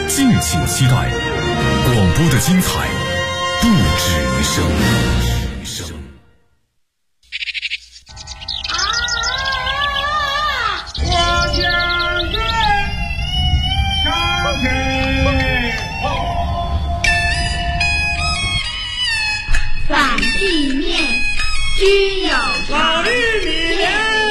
敬请期待，广播的精彩不止于声。 我将军上阵， 反地面均有老绿米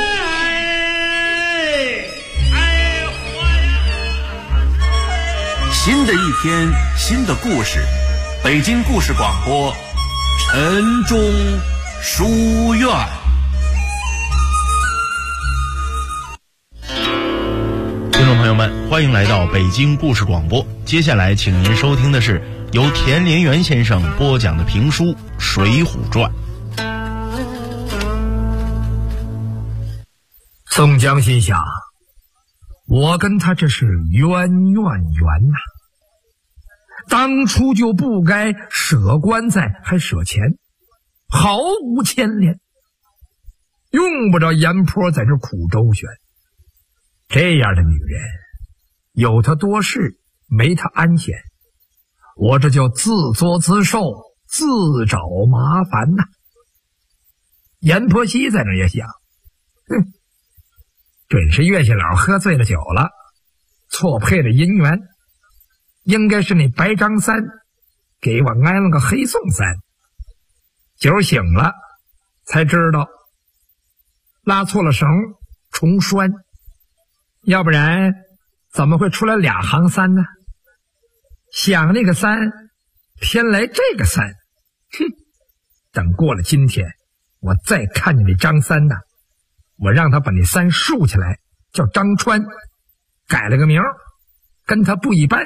新的一天，新的故事，北京故事广播，晨钟书院。 听众朋友们，欢迎来到北京故事广播。接下来，请您收听的是由田连元先生播讲的评书《水浒传》。 宋江心想，我跟他这是冤呐！当初就不该舍棺材还舍钱，毫无牵连，用不着阎婆在这苦周旋。这样的女人，有她多事，没她安闲。我这叫自作自受，自找麻烦呐！阎婆惜在那也想，准是岳家老喝醉了酒了，错配了姻缘。应该是那白张三给我安了个黑宋三，酒醒了才知道拉错了绳重拴，要不然怎么会出来俩行三呢？想那个三，偏来这个三，等过了今天，我再看见那张三呢，我让他把那三竖起来，叫张川，改了个名，跟他不一般。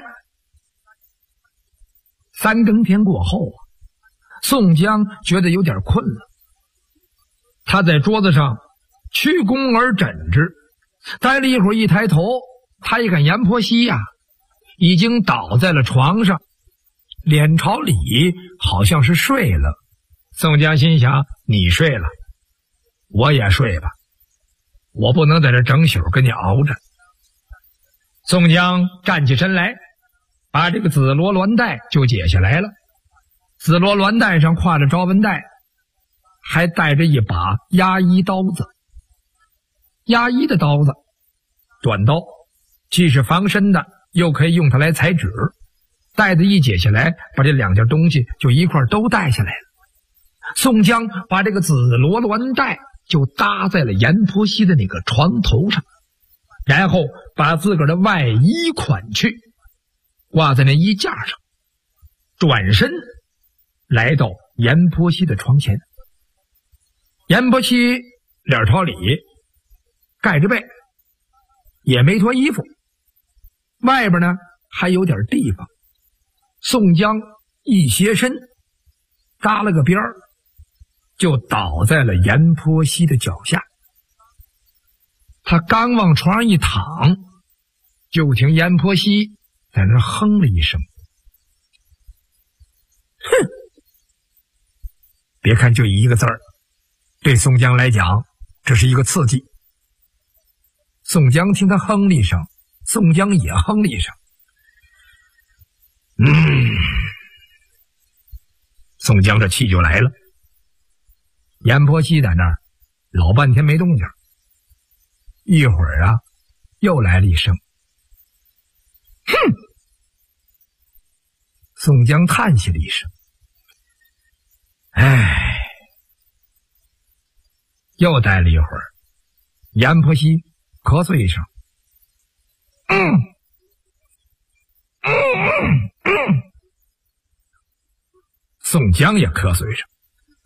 三更天过后啊，宋江觉得有点困了，他在桌子上屈肱而枕之，待了一会儿，一抬头，他一看阎婆惜呀，已经倒在了床上，脸朝里，好像是睡了。宋江心想，你睡了，我也睡吧，我不能在这整宿跟你熬着。宋江站起身来，把这个紫罗鸾带就解下来了。紫罗鸾带上挎着招纹带，还带着一把压衣刀子。压衣的刀子，短刀，既是防身的，又可以用它来裁纸。带子一解下来，把这两件东西就一块都带下来了。宋江把这个紫罗鸾带就搭在了阎婆惜的那个床头上，然后把自个儿的外衣款去挂在那衣架上，转身来到阎婆惜的床前。阎婆惜脸朝里，盖着被，也没脱衣服，外边呢还有点地方。宋江一斜身，搭了个边儿，就倒在了阎婆惜的脚下。他刚往床上一躺，就听阎婆惜在那哼了一声。哼！别看就一个字儿，对宋江来讲，这是一个刺激。宋江听他哼了一声，宋江也哼了一声。宋江这气就来了。阎婆惜在那儿老半天没动静，一会儿啊，又来了一声。哼！宋江叹息了一声，唉。又待了一会儿，阎婆惜咳嗽一声，宋江也咳嗽一声，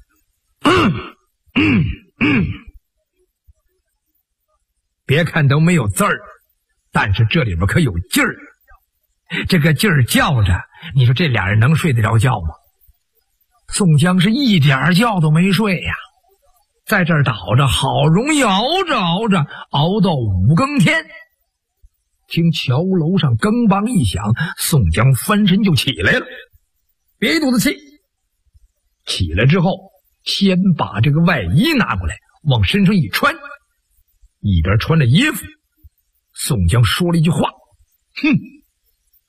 别看都没有字儿，但是这里边可有劲儿。这个劲儿叫着，你说这俩人能睡得着觉吗？宋江是一点觉都没睡呀，在这儿倒着，好容易熬着熬着，熬到五更天。听桥楼上更梆一响，宋江翻身就起来了，憋一肚子气。起来之后，先把这个外衣拿过来，往身上一穿，一边穿着衣服，宋江说了一句话：“哼，你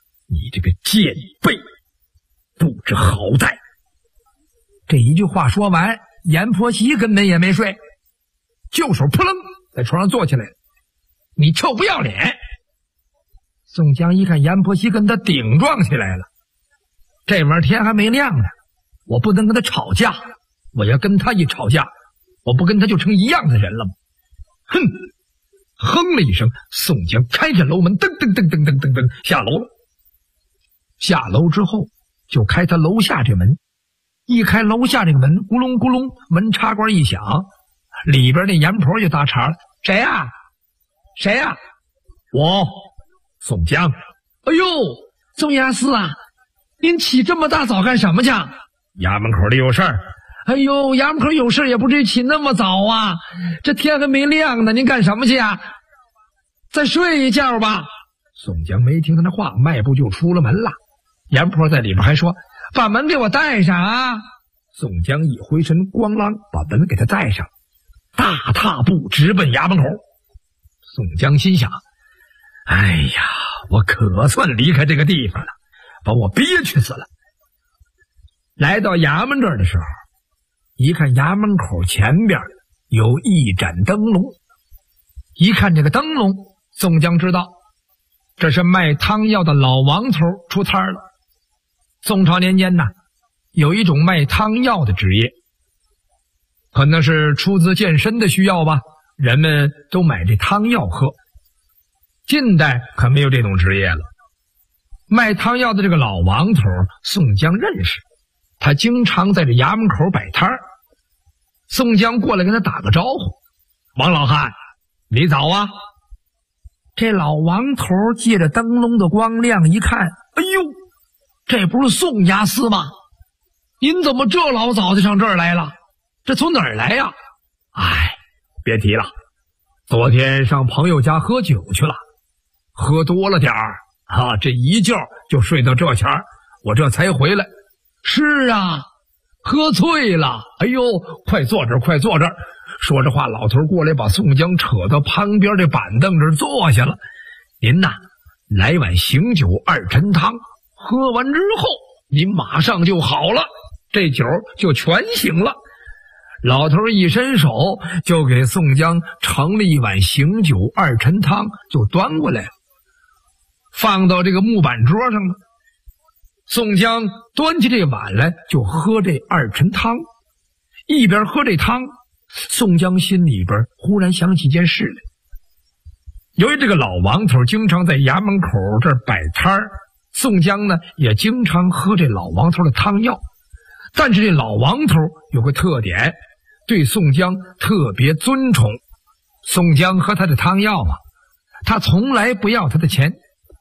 你这个贱婢，不知好歹！”这一句话说完，阎婆惜根本也没睡，就手扑棱在床上坐起来了。“你臭不要脸！”宋江一看阎婆惜跟他顶撞起来了，这玩意儿天还没亮呢，我不能跟他吵架，我要跟他一吵架，我不跟他就成一样的人了吗？哼！哼了一声，宋江开着楼门，噔噔噔噔噔噔噔下楼了。下楼之后，就开他楼下这门，一开楼下这个门，咕隆咕隆，门插关一响，里边那阎婆就搭茬了：“谁呀？谁呀？”“我，宋江。”“哎呦，宋押司啊，您起这么大早干什么去？”“衙门口里有事儿。”“哎呦，衙门口有事也不至于起那么早啊，这天还没亮呢，您干什么去啊？再睡一觉吧。”宋江没听他的话，迈步就出了门了。阎婆在里边还说：“把门给我带上啊！”宋江一回身，咣啷把门给他带上，大踏步直奔衙门口。宋江心想：“哎呀，我可算离开这个地方了，把我憋屈死了。”来到衙门这儿的时候，一看衙门口前边有一盏灯笼，一看这个灯笼，宋江知道这是卖汤药的老王头出摊了。宋朝年间呢，有一种卖汤药的职业，可能是出自健身的需要吧，人们都买这汤药喝。近代可没有这种职业了。卖汤药的这个老王头，宋江认识，他经常在这衙门口摆摊儿。宋江过来跟他打个招呼：“王老汉，你早啊！”这老王头借着灯笼的光亮一看，哎呦，这不是宋押司吗？您怎么这老早就上这儿来了？这从哪儿来呀？哎，别提了，昨天上朋友家喝酒去了，喝多了点儿啊，这一觉就睡到这前儿，我这才回来。是啊，喝醉了。哎呦，快坐这儿，快坐这儿。说着话，老头过来把宋江扯到旁边这板凳这儿坐下了。您呐，来碗醒酒二陈汤，喝完之后您马上就好了，这酒就全醒了。老头一伸手就给宋江盛了一碗醒酒二陈汤，就端过来了，放到这个木板桌上了。宋江端起这碗来就喝这二陈汤，一边喝这汤，宋江心里边忽然想起一件事来。由于这个老王头经常在衙门口这儿摆摊儿，宋江呢也经常喝这老王头的汤药。但是这老王头有个特点，对宋江特别尊崇。宋江喝他的汤药啊，他从来不要他的钱。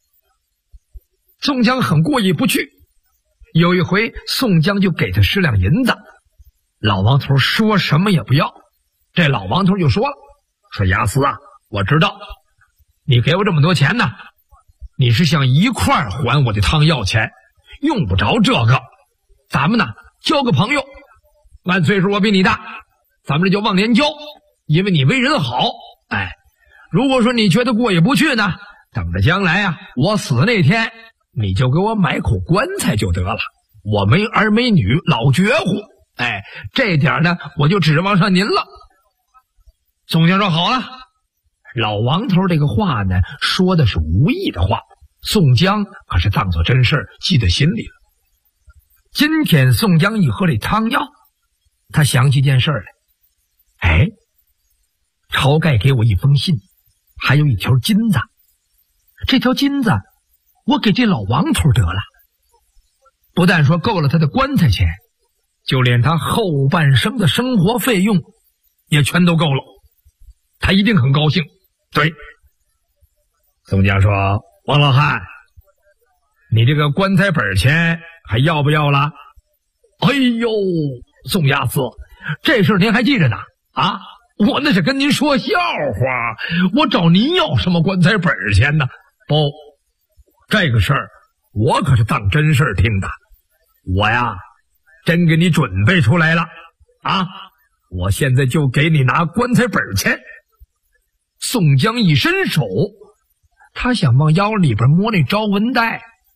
宋江很过意不去，有一回宋江就给他10两银子，老王头说什么也不要。这老王头就说了：“说押司啊，我知道你给我这么多钱呢，你是想一块儿还我的汤药钱，用不着这个。咱们呢交个朋友，按岁数我比你大，咱们这就忘年交，因为你为人好。哎，如果说你觉得过意不去呢，等着将来啊我死那天，你就给我买口棺材就得了。我没儿没女，老绝户，哎，这点呢我就指望上您了。”宋江说：“好了。”老王头这个话呢说的是无意的话，宋江可是当作真事记在心里了。今天宋江一喝这汤药，他想起一件事来，哎，晁盖给我一封信，还有一条金子，这条金子我给这老王头得了，不但说够了他的棺材钱，就连他后半生的生活费用也全都够了，他一定很高兴。对，宋江说：“王老汉，你这个棺材本钱还要不要了？”哎呦，宋押司，这事您还记着呢？啊，我那是跟您说笑话，我找您要什么棺材本钱呢？不，这个事儿我可是当真事儿听的，我呀真给你准备出来了啊！我现在就给你拿棺材本钱。宋江一伸手，他想往腰里边摸那招纹带，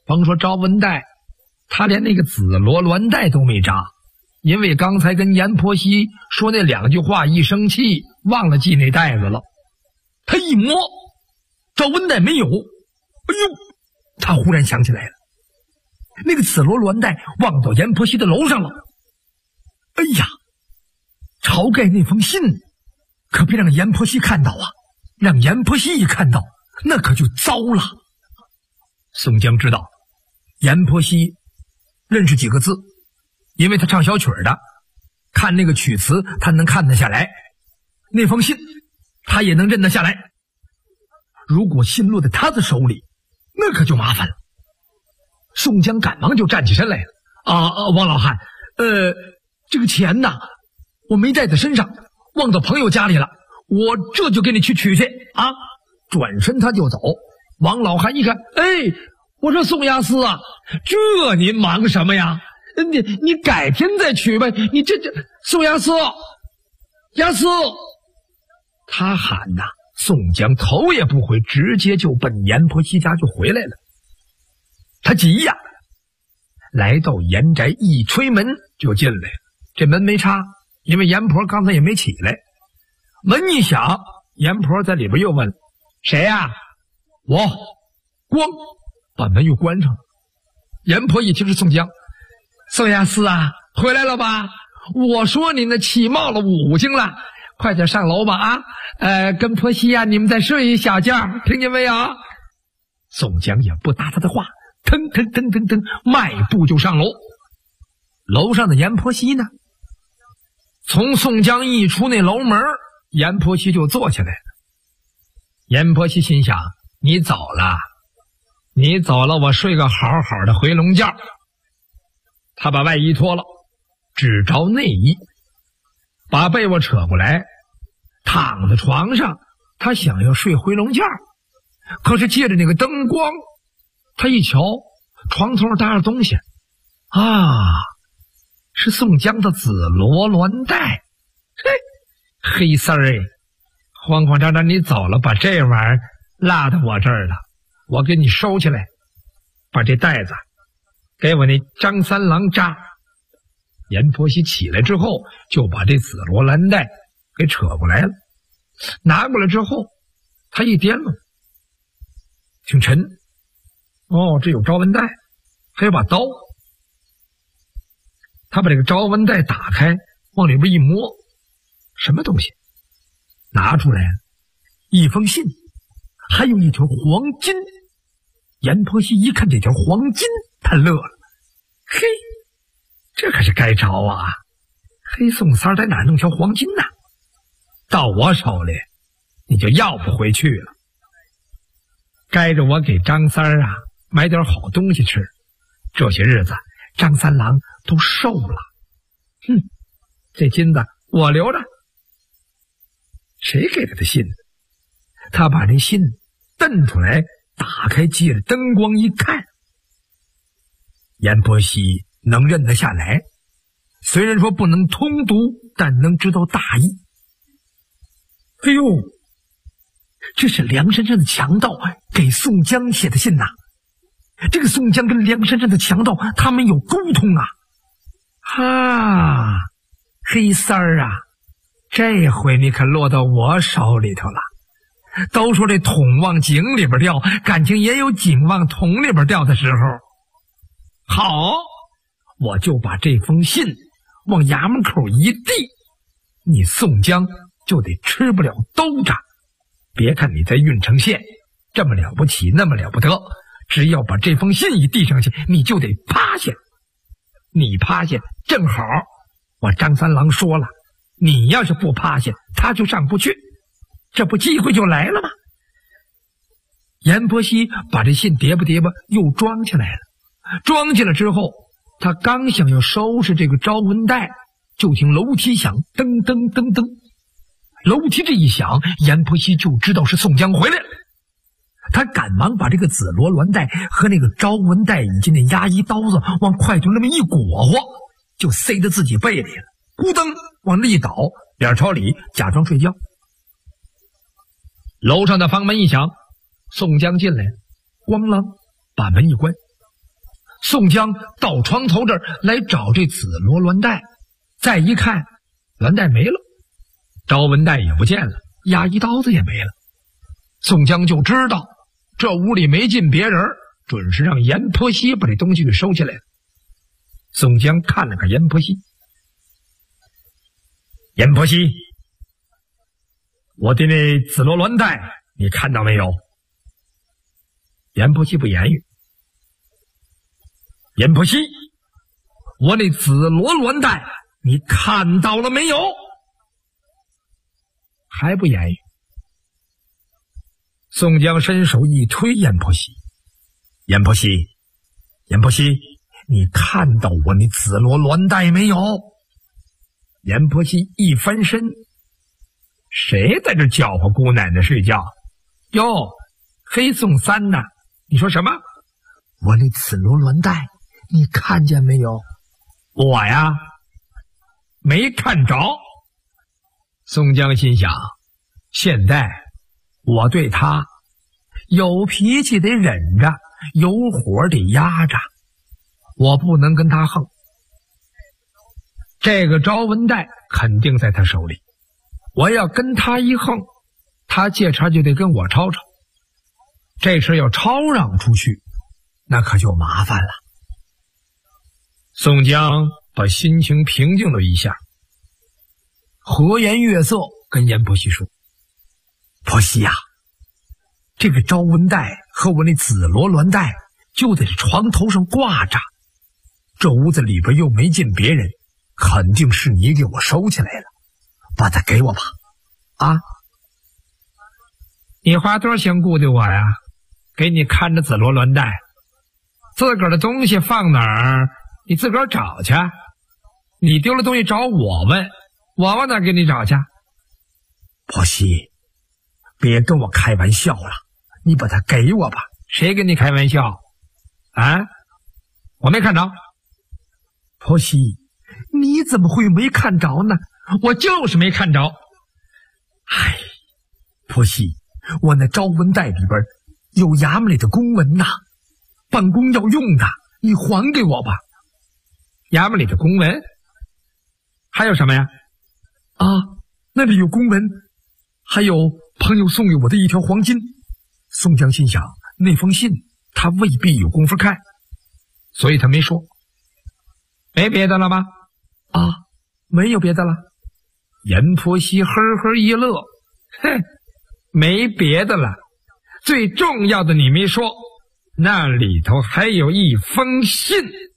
甭说招文带，他连那个紫罗鸾带都没扎，因为刚才跟阎婆惜说那2句话，一生气忘了系那带子了。他一摸，招文带没有。哎呦，他忽然想起来了，那个紫罗鸾带忘到阎婆惜的楼上了。哎呀，晁盖那封信可别让阎婆惜看到啊，让阎婆惜一看到那可就糟了。宋江知道阎婆惜认识几个字，因为他唱小曲的，看那个曲词他能看得下来，那封信他也能认得下来。如果信落在他的手里，那可就麻烦了。宋江赶忙就站起身来了。王老汉，这个钱呐，我没带在身上，忘到朋友家里了，我这就给你去取去啊！转身他就走。王老汉一看，我说宋押司啊，这您忙什么呀？你改天再取吧。你这宋押司，押司，他喊呐，宋江头也不回，直接就奔阎婆惜家就回来了。他急呀，来到阎宅一推门就进来了。这门没插，因为阎婆刚才也没起来。门一响，阎婆在里边又问：“谁呀？”“我。”咣，把门又关上了。阎婆一听是宋江：“宋押司啊，回来了吧？我说你那起冒了5更了，快点上楼吧啊！跟婆惜啊，你们再睡一小觉，听见没有？”宋江也不答他的话，腾腾腾腾腾，迈步就上楼。楼上的阎婆惜呢，从宋江一出那楼门，阎婆惜就坐起来了。阎婆惜心想：你走了，我睡个好好的回笼觉。他把外衣脱了，只着内衣，把被窝扯过来，躺在床上。他想要睡回笼觉，可是借着那个灯光，他一瞧，床头搭着东西是宋江的紫罗鸾带。黑丝儿慌慌张张你走了，把这玩意儿落到我这儿了，我给你收起来，把这带子给我那张三郎扎。阎婆惜起来之后，就把这紫罗鸾带给扯过来了。拿过来之后，他一掂了，挺沉。这有招文带，还有把刀。他把这个招文带打开，往里边一摸，什么东西？拿出来了一封信，还有一条黄金。阎婆惜一看这条黄金，他乐了。嘿，这可是该着啊！黑宋三在哪弄条黄金呢？到我手里，你就要不回去了。该着我给张三啊买点好东西吃。这些日子张三郎都瘦了。这金子我留着。谁给他的信？他把这信瞪出来，打开，借着灯光一看，阎婆惜能认得下来，虽然说不能通读，但能知道大意。哎呦，这是梁山上的强盗给宋江写的信呐！这个宋江跟梁山上的强盗他们有沟通啊！黑三儿啊，这回你可落到我手里头了。都说这桶往井里边掉，感情也有井往桶里边掉的时候。好，我就把这封信往衙门口一递，你宋江就得吃不了兜着。别看你在郓城县这么了不起，那么了不得，只要把这封信一递上去，你就得趴下。你趴下正好，我张三郎说了，你要是不趴下，他就上不去，这不机会就来了吗？阎婆惜把这信叠吧叠吧又装起来了。装起来之后，他刚想要收拾这个招文带，就听楼梯响，噔噔噔噔。楼梯这一响，阎婆惜就知道是宋江回来了。他赶忙把这个紫罗鸾带和那个招文带以及那压衣刀子往筷头那么一裹和，就塞到自己背里了。咕噔往那一倒，脸朝里假装睡觉。楼上的房门一响，宋江进来了，咣啷把门一关。 宋江到床头这儿来找这紫罗鸾带，再一看，鸾带没了，招文带也不见了，压衣刀子也没了。宋江就知道这屋里没进别人，准是让阎婆惜把这东西给收起来了。宋江看了看阎婆惜，阎婆惜，我的那紫罗鸾带你看到没有？阎婆惜不言语。阎婆惜，我那紫罗鸾带你看到了没有？还不言语。宋江伸手一推阎婆惜，阎婆惜，阎婆惜，你看到我那紫罗鸾带没有？阎婆惜一翻身，谁在这叫唤姑奶奶睡觉？哟，黑宋三呐，你说什么？我那紫罗鸾带你看见没有？我呀，没看着。宋江心想，现在我对他有脾气得忍着，有火得压着，我不能跟他横。这个招文带肯定在他手里，我要跟他一横，他借茬就得跟我吵吵，这事要吵嚷出去，那可就麻烦了。宋江把心情平静了一下，和颜悦色跟阎婆惜说，婆惜呀，这个招文带和我那紫罗鸾带就在这床头上挂着，这屋子里边又没进别人，肯定是你给我收起来了，把它给我吧。啊，你花多少钱雇的我呀？给你看着紫罗鸾带，自个儿的东西放哪儿你自个儿找去，你丢了东西找我问，我往哪给你找去？婆惜，别跟我开玩笑了，你把它给我吧。谁跟你开玩笑啊？我没看着。婆惜，你怎么会没看着呢？我就是没看着。唉，婆惜，我那招文带里边有衙门里的公文呐，办公要用的，你还给我吧。衙门里的公文还有什么呀？啊，那里有公文，还有朋友送给我的一条黄金。宋江心想，那封信他未必有功夫看，所以他没说。没别的了吗？啊，没有别的了。阎婆惜呵呵一乐，哼，没别的了，最重要的你没说，那里头还有一封信。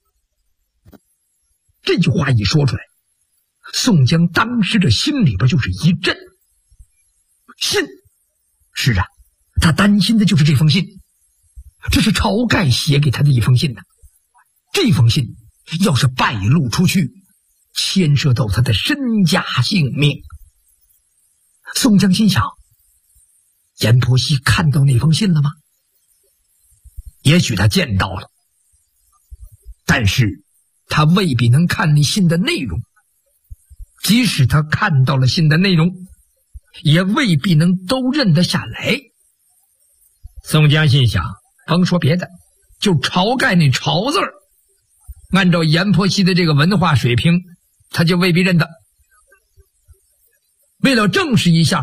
这句话一说出来，宋江当时这心里边就是一震。信，是啊，他担心的就是这封信，这是晁盖写给他的一封信呢。这封信要是败露出去，牵涉到他的身家性命。宋江心想，阎婆惜看到那封信了吗？也许他见到了，但是他未必能看那信的内容，即使他看到了信的内容，也未必能都认得下来。宋江心想，甭说别的，就晁盖那晁字儿，按照阎婆惜的这个文化水平，他就未必认得。为了证实一下